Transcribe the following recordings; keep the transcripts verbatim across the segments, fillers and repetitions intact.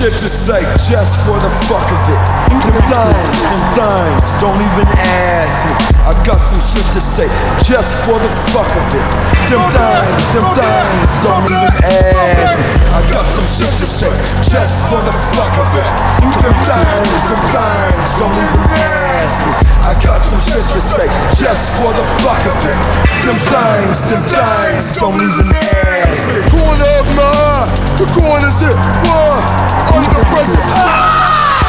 shit to say just for the fuck of it. Them dimes, them dimes, don't even ask me. I got some shit to say just for the fuck of it. Them dimes, them dimes, don't even ask me. I got some shit to say just for the fuck of it. Them dimes, them dimes, don't even ask me. I got some shit to say just for the fuck of it. Them dimes, them dimes, don't even ask me. Corner of my eye, the corner's hit. Why? Under pressure. Ah!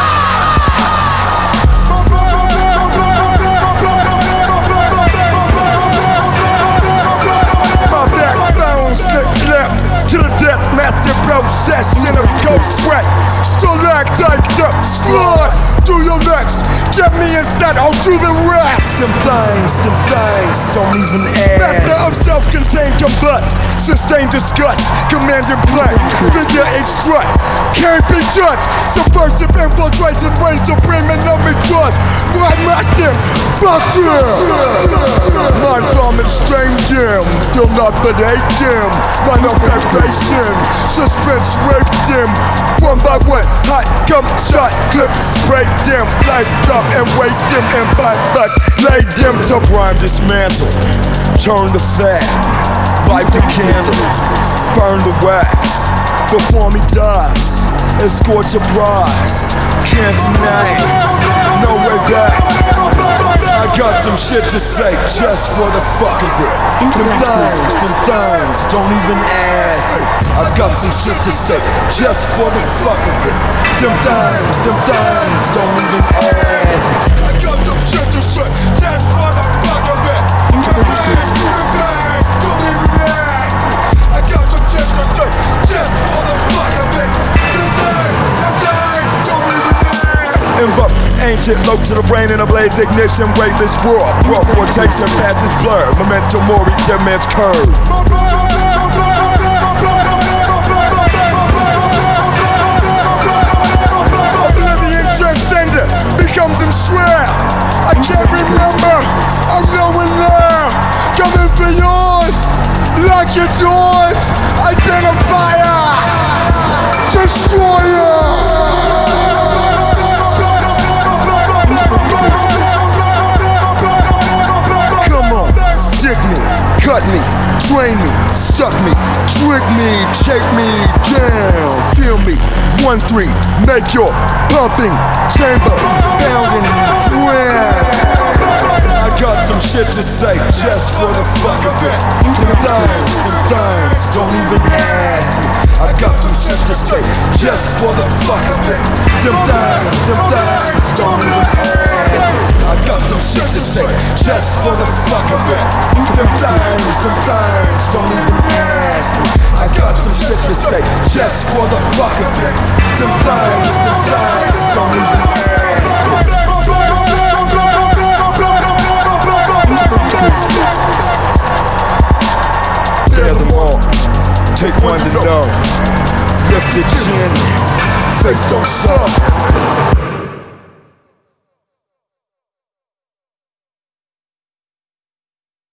To the death, massive procession of coke sweat. Stalactites up, slide through your necks. Get me inside, I'll do the rest. Them things, them things, don't even ask. Master of self-contained combust, sustained disgust, commanding play, figure eight strut. Can't be judged, subversive infiltration, reign supreme and untrust. Why must them? Fuck them. Mind bombing strain dim, still not but hate dim. Line up that patient, suspense rape dim. One by one, hot come shot, clip spray dim. Life drop and waste dim and bite butts. Lay dim to prime dismantle. Turn the fat, light the candle, burn the wax. Before me dies, escort your prize. Can't deny it, no way back. I got some shit to say just for the fuck of it. Them dimes, them dimes, don't even ask me. I got some shit to say just for the fuck of it. Them dimes, them dimes, don't even ask me. I got some shit to say just for the fuck of it. Them dimes, them dimes, don't even ask me. I got some shit to say just for the fuck of it. Them dimes, them dimes, don't even ask me. Invoke ancient low to the brain in a blaze ignition, weightless roar. Broke rotation, path is blurred. Memento mori, dead man's curve. Oblivion transcendent becomes enshrouded. I can't remember, I'm knowing now. Coming for yours, lock your doors. Identifier, destroyer. Come on, stick me, cut me, train me, suck me, trick me, take me down. Feel me, one three, make your pumping chamber pounding drown. I got some shit to say just for the fuck of it. Them dimes, them dimes, don't even ask me. I got some shit to say just for the fuck of it. Them dimes, them dimes, don't even ask me. I got some shit to say just for the fuck of it. Them dimes, them dimes, don't even ask me. I got some shit to say just for the fuck of it. Them dimes, them dimes, don't even ask me. Bear them all, take one to know. Lift your chin, face don't suck.